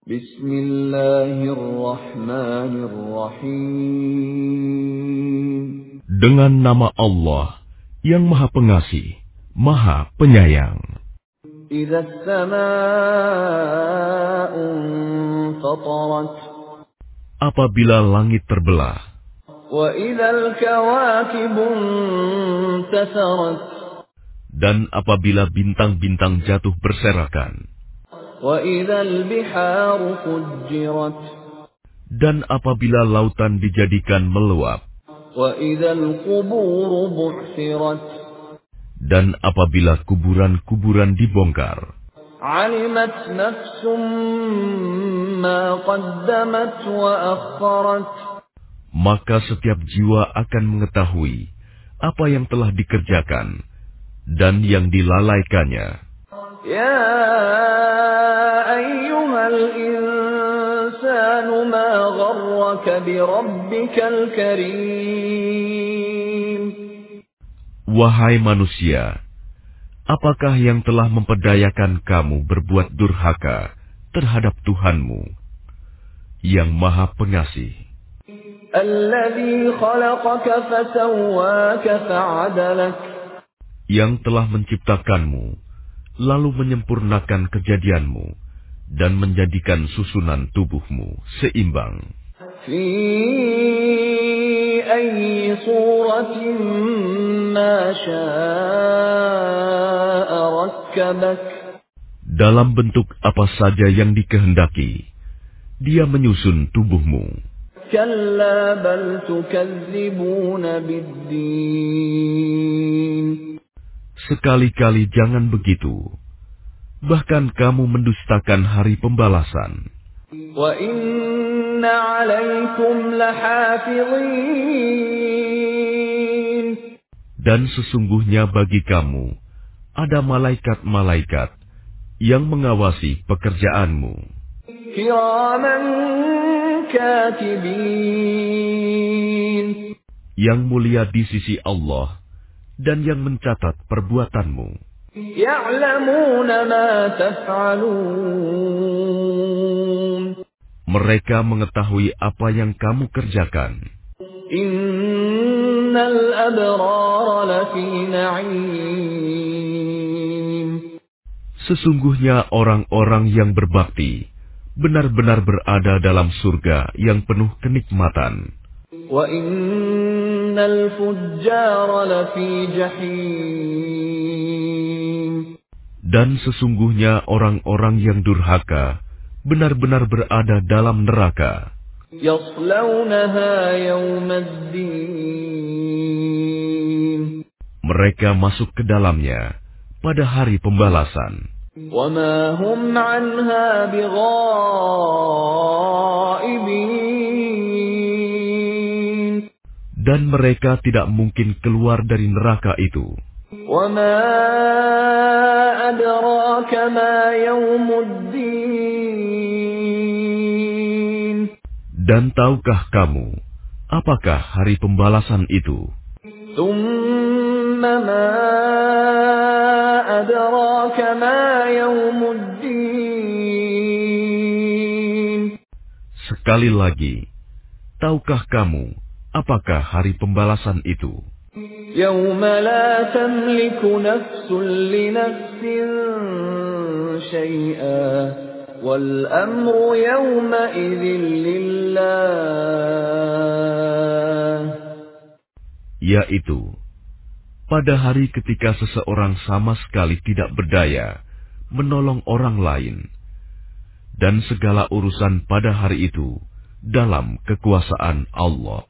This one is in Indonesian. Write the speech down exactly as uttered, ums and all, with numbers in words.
Bismillahirrahmanirrahim. Dengan nama Allah yang Maha Pengasih, Maha Penyayang. Idza as-samaa'u fatarat. Apabila langit terbelah. Wa idzal kawakibu intasarat. Dan apabila bintang-bintang jatuh berserakan. Wa idzal biharu fujjirat. Dan apabila lautan dijadikan meluap. Wa idzal quburu bu'thirat. Dan apabila kuburan-kuburan dibongkar. Alimat nafsum ma qaddamat wa akharat. Maka setiap jiwa akan mengetahui apa yang telah dikerjakan dan yang dilalaikannya. Ya ayyuhal insanu ma gharraka bi rabbikal karim. Wahai manusia, apakah yang telah memperdayakan kamu berbuat durhaka terhadap Tuhanmu yang Maha Pengasih? Alladzi khalaqaka fasawwaka fa'adalak. Yang telah menciptakanmu, lalu menyempurnakan kejadianmu, dan menjadikan susunan tubuhmu seimbang. Fi ayyi suratin ma syaa rakkabak. Dalam bentuk apa saja yang dikehendaki, Dia menyusun tubuhmu. Kalla bal tukadzibuna biddin. Sekali-kali jangan begitu. Bahkan kamu mendustakan hari pembalasan. Wa inna 'alaikum lahafizin. Dan sesungguhnya bagi kamu ada malaikat-malaikat yang mengawasi pekerjaanmu. Kiraman katibin. Yang mulia di sisi Allah dan yang mencatat perbuatanmu. Ya'lamuna ma taf'alun. Mereka mengetahui apa yang kamu kerjakan. Innal abrara lafi na'im. Sesungguhnya orang-orang yang berbakti benar-benar berada dalam surga yang penuh kenikmatan. Wa innal fujjara lafi jahim. Dan sesungguhnya orang-orang yang durhaka benar-benar berada dalam neraka. Yaslawnaha yawmaddin. Mereka masuk ke dalamnya pada hari pembalasan. Wa ma hum 'anha bighaibin. Dan mereka tidak mungkin keluar dari neraka itu. Wa ma adraka ma yawmuddin. Dan tahukah kamu apakah hari pembalasan itu? Tsumma ma adraka ma yawmuddin. Sekali lagi, tahukah kamu apakah hari pembalasan itu? Yawma la tamliku nafsun li nafsin syai'a wal amru yawma idzin lillah. Yaitu, pada hari ketika seseorang sama sekali tidak berdaya menolong orang lain, dan segala urusan pada hari itu dalam kekuasaan Allah.